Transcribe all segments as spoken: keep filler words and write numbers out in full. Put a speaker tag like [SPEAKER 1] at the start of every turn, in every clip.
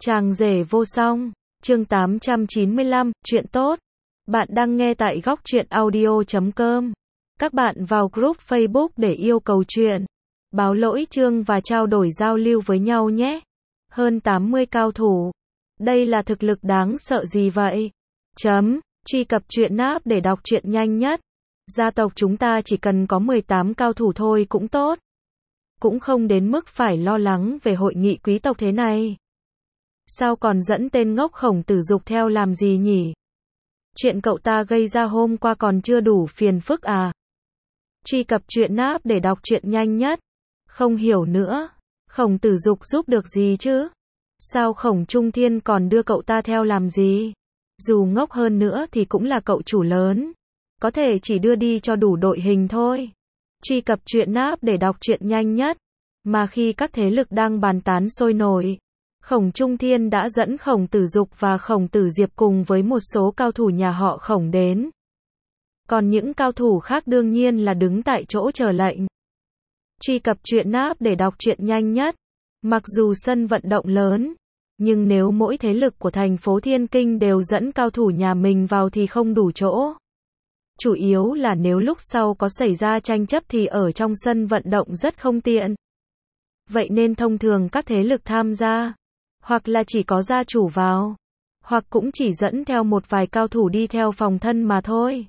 [SPEAKER 1] Chàng rể vô song, chương tám trăm chín mươi lăm, chuyện tốt. Bạn đang nghe tại góc truyện audio chấm com. Các bạn vào group Facebook để yêu cầu chuyện, báo lỗi chương và trao đổi giao lưu với nhau nhé. Hơn tám mươi cao thủ. Đây là thực lực đáng sợ gì vậy? Chấm, truy cập truyện app để đọc truyện nhanh nhất. Gia tộc chúng ta chỉ cần có mười tám cao thủ thôi cũng tốt. Cũng không đến mức phải lo lắng về hội nghị quý tộc thế này. Sao còn dẫn tên ngốc Khổng Tử Dục theo làm gì nhỉ? Chuyện cậu ta gây ra hôm qua còn chưa đủ phiền phức à? Truy cập truyện app để đọc truyện nhanh nhất. Không hiểu nữa. Khổng Tử Dục giúp được gì chứ? Sao Khổng Trung Thiên còn đưa cậu ta theo làm gì? Dù ngốc hơn nữa thì cũng là cậu chủ lớn. Có thể chỉ đưa đi cho đủ đội hình thôi. Truy cập truyện app để đọc truyện nhanh nhất. Mà khi các thế lực đang bàn tán sôi nổi, Khổng Trung Thiên đã dẫn Khổng Tử Dục và Khổng Tử Diệp cùng với một số cao thủ nhà họ Khổng đến. Còn những cao thủ khác đương nhiên là đứng tại chỗ chờ lệnh. Truy cập truyện app để đọc truyện nhanh nhất. Mặc dù sân vận động lớn, nhưng nếu mỗi thế lực của thành phố Thiên Kinh đều dẫn cao thủ nhà mình vào thì không đủ chỗ. Chủ yếu là nếu lúc sau có xảy ra tranh chấp thì ở trong sân vận động rất không tiện. Vậy nên thông thường các thế lực tham gia, hoặc là chỉ có gia chủ vào, hoặc cũng chỉ dẫn theo một vài cao thủ đi theo phòng thân mà thôi.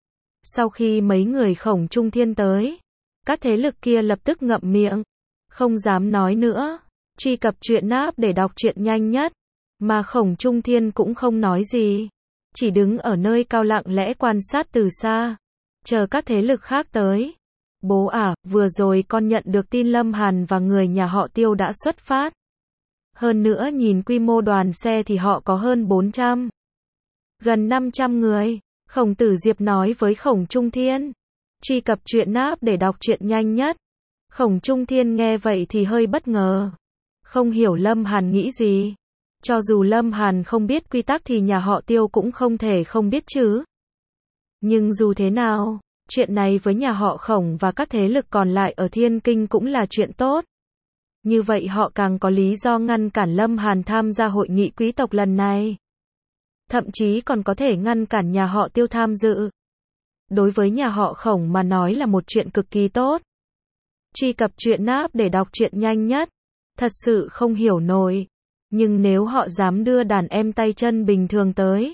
[SPEAKER 1] Sau khi mấy người Khổng Trung Thiên tới, các thế lực kia lập tức ngậm miệng, không dám nói nữa. Truy cập truyện app để đọc truyện nhanh nhất. Mà Khổng Trung Thiên cũng không nói gì, chỉ đứng ở nơi cao lặng lẽ quan sát từ xa, chờ các thế lực khác tới. Bố à, vừa rồi con nhận được tin Lâm Hàn và người nhà họ Tiêu đã xuất phát. Hơn nữa nhìn quy mô đoàn xe thì họ có hơn bốn trăm, gần năm trăm người. Khổng Tử Diệp nói với Khổng Trung Thiên. Truy cập truyện app để đọc truyện nhanh nhất. Khổng Trung Thiên nghe vậy thì hơi bất ngờ. Không hiểu Lâm Hàn nghĩ gì. Cho dù Lâm Hàn không biết quy tắc thì nhà họ Tiêu cũng không thể không biết chứ. Nhưng dù thế nào, chuyện này với nhà họ Khổng và các thế lực còn lại ở Thiên Kinh cũng là chuyện tốt. Như vậy họ càng có lý do ngăn cản Lâm Hàn tham gia hội nghị quý tộc lần này. Thậm chí còn có thể ngăn cản nhà họ Tiêu tham dự. Đối với nhà họ Khổng mà nói là một chuyện cực kỳ tốt. Truy cập truyện app để đọc truyện nhanh nhất. Thật sự không hiểu nổi. Nhưng nếu họ dám đưa đàn em tay chân bình thường tới,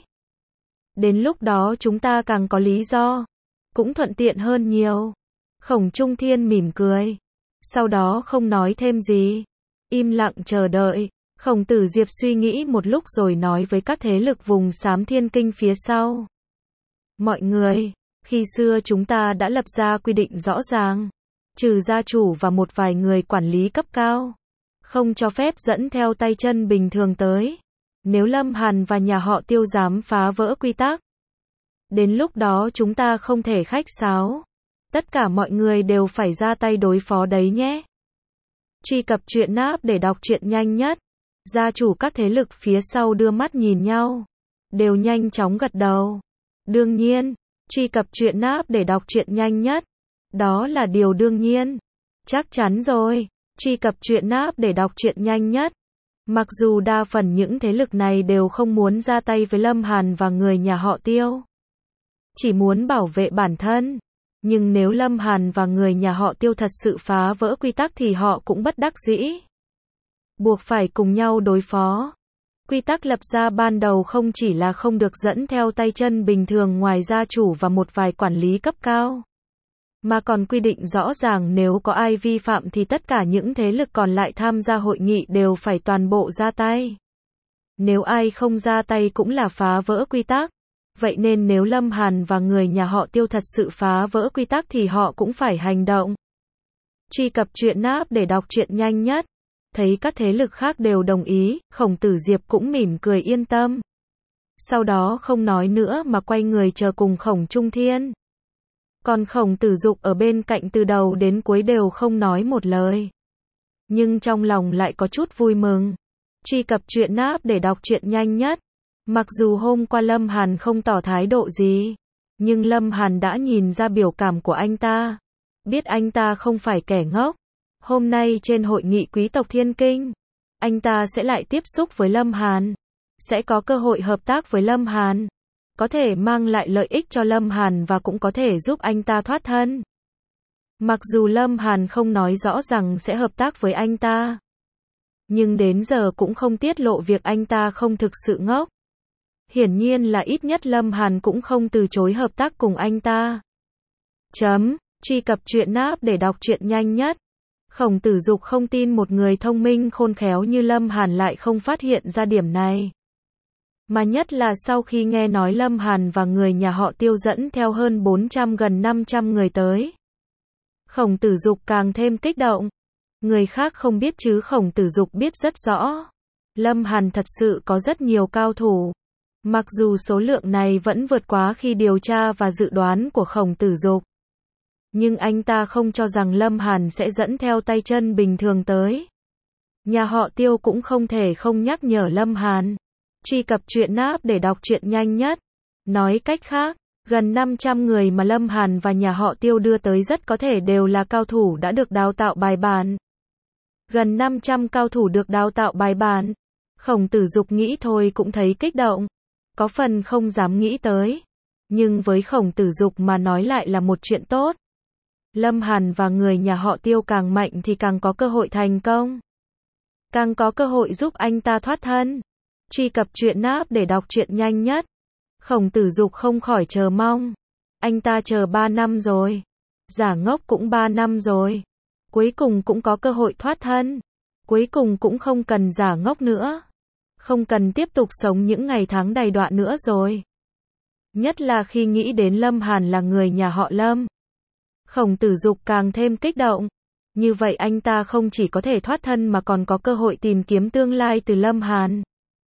[SPEAKER 1] đến lúc đó chúng ta càng có lý do. Cũng thuận tiện hơn nhiều. Khổng Trung Thiên mỉm cười. Sau đó không nói thêm gì. Im lặng chờ đợi. Khổng Tử Diệp suy nghĩ một lúc rồi nói với các thế lực vùng xám Thiên Kinh phía sau. Mọi người, khi xưa chúng ta đã lập ra quy định rõ ràng. Trừ gia chủ và một vài người quản lý cấp cao, không cho phép dẫn theo tay chân bình thường tới. Nếu Lâm Hàn và nhà họ Tiêu dám phá vỡ quy tắc, đến lúc đó chúng ta không thể khách sáo. Tất cả mọi người đều phải ra tay đối phó đấy nhé. Truy cập truyện app để đọc truyện nhanh nhất. Gia chủ các thế lực phía sau đưa mắt nhìn nhau, đều nhanh chóng gật đầu. Đương nhiên, truy cập truyện app để đọc truyện nhanh nhất. Đó là điều đương nhiên. Chắc chắn rồi. Truy cập truyện app để đọc truyện nhanh nhất. Mặc dù đa phần những thế lực này đều không muốn ra tay với Lâm Hàn và người nhà họ Tiêu, chỉ muốn bảo vệ bản thân. Nhưng nếu Lâm Hàn và người nhà họ Tiêu thật sự phá vỡ quy tắc thì họ cũng bất đắc dĩ, buộc phải cùng nhau đối phó. Quy tắc lập ra ban đầu không chỉ là không được dẫn theo tay chân bình thường ngoài gia chủ và một vài quản lý cấp cao, mà còn quy định rõ ràng nếu có ai vi phạm thì tất cả những thế lực còn lại tham gia hội nghị đều phải toàn bộ ra tay. Nếu ai không ra tay cũng là phá vỡ quy tắc. Vậy nên nếu Lâm Hàn và người nhà họ Tiêu thật sự phá vỡ quy tắc thì họ cũng phải hành động. Truy cập truyện app để đọc truyện nhanh nhất. Thấy các thế lực khác đều đồng ý, Khổng Tử Diệp cũng mỉm cười yên tâm. Sau đó không nói nữa mà quay người chờ cùng Khổng Trung Thiên. Còn Khổng Tử Dục ở bên cạnh từ đầu đến cuối đều không nói một lời. Nhưng trong lòng lại có chút vui mừng. Truy cập truyện app để đọc truyện nhanh nhất. Mặc dù hôm qua Lâm Hàn không tỏ thái độ gì, nhưng Lâm Hàn đã nhìn ra biểu cảm của anh ta. Biết anh ta không phải kẻ ngốc. Hôm nay trên hội nghị quý tộc Thiên Kinh, anh ta sẽ lại tiếp xúc với Lâm Hàn. Sẽ có cơ hội hợp tác với Lâm Hàn. Có thể mang lại lợi ích cho Lâm Hàn và cũng có thể giúp anh ta thoát thân. Mặc dù Lâm Hàn không nói rõ rằng sẽ hợp tác với anh ta, nhưng đến giờ cũng không tiết lộ việc anh ta không thực sự ngốc. Hiển nhiên là ít nhất Lâm Hàn cũng không từ chối hợp tác cùng anh ta. Chấm. Truy cập truyện app để đọc truyện nhanh nhất. Khổng Tử Dục không tin một người thông minh khôn khéo như Lâm Hàn lại không phát hiện ra điểm này. Mà nhất là sau khi nghe nói Lâm Hàn và người nhà họ Tiêu dẫn theo hơn bốn trăm gần năm trăm người tới. Khổng Tử Dục càng thêm kích động. Người khác không biết chứ Khổng Tử Dục biết rất rõ. Lâm Hàn thật sự có rất nhiều cao thủ. Mặc dù số lượng này vẫn vượt quá khi điều tra và dự đoán của Khổng Tử Dục. Nhưng anh ta không cho rằng Lâm Hàn sẽ dẫn theo tay chân bình thường tới. Nhà họ Tiêu cũng không thể không nhắc nhở Lâm Hàn. Truy cập truyện app để đọc truyện nhanh nhất. Nói cách khác, gần năm trăm người mà Lâm Hàn và nhà họ Tiêu đưa tới rất có thể đều là cao thủ đã được đào tạo bài bản. Gần năm trăm cao thủ được đào tạo bài bản. Khổng Tử Dục nghĩ thôi cũng thấy kích động. Có phần không dám nghĩ tới. Nhưng với Khổng Tử Dục mà nói lại là một chuyện tốt. Lâm Hàn và người nhà họ Tiêu càng mạnh thì càng có cơ hội thành công. Càng có cơ hội giúp anh ta thoát thân. Truy cập truyện app để đọc truyện nhanh nhất. Khổng Tử Dục không khỏi chờ mong. Anh ta chờ ba năm rồi. Giả ngốc cũng ba năm rồi. Cuối cùng cũng có cơ hội thoát thân. Cuối cùng cũng không cần giả ngốc nữa. Không cần tiếp tục sống những ngày tháng đầy đọa nữa rồi. Nhất là khi nghĩ đến Lâm Hàn là người nhà họ Lâm. Khổng Tử Dục càng thêm kích động. Như vậy anh ta không chỉ có thể thoát thân mà còn có cơ hội tìm kiếm tương lai từ Lâm Hàn.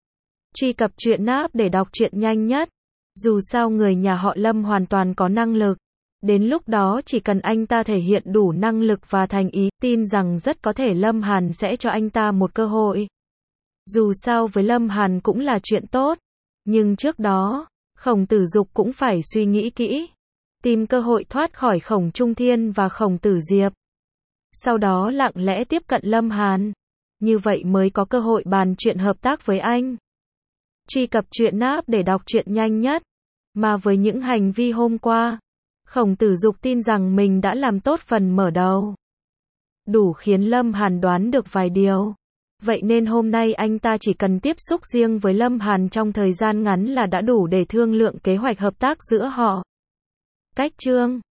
[SPEAKER 1] Truy cập truyện app để đọc truyện nhanh nhất. Dù sao người nhà họ Lâm hoàn toàn có năng lực. Đến lúc đó chỉ cần anh ta thể hiện đủ năng lực và thành ý, tin rằng rất có thể Lâm Hàn sẽ cho anh ta một cơ hội. Dù sao với Lâm Hàn cũng là chuyện tốt. Nhưng trước đó, Khổng Tử Dục cũng phải suy nghĩ kỹ. Tìm cơ hội thoát khỏi Khổng Trung Thiên và Khổng Tử Diệp. Sau đó lặng lẽ tiếp cận Lâm Hàn. Như vậy mới có cơ hội bàn chuyện hợp tác với anh. Truy cập truyện app để đọc truyện nhanh nhất. Mà với những hành vi hôm qua, Khổng Tử Dục tin rằng mình đã làm tốt phần mở đầu. Đủ khiến Lâm Hàn đoán được vài điều. Vậy nên hôm nay anh ta chỉ cần tiếp xúc riêng với Lâm Hàn trong thời gian ngắn là đã đủ để thương lượng kế hoạch hợp tác giữa họ. Cách chương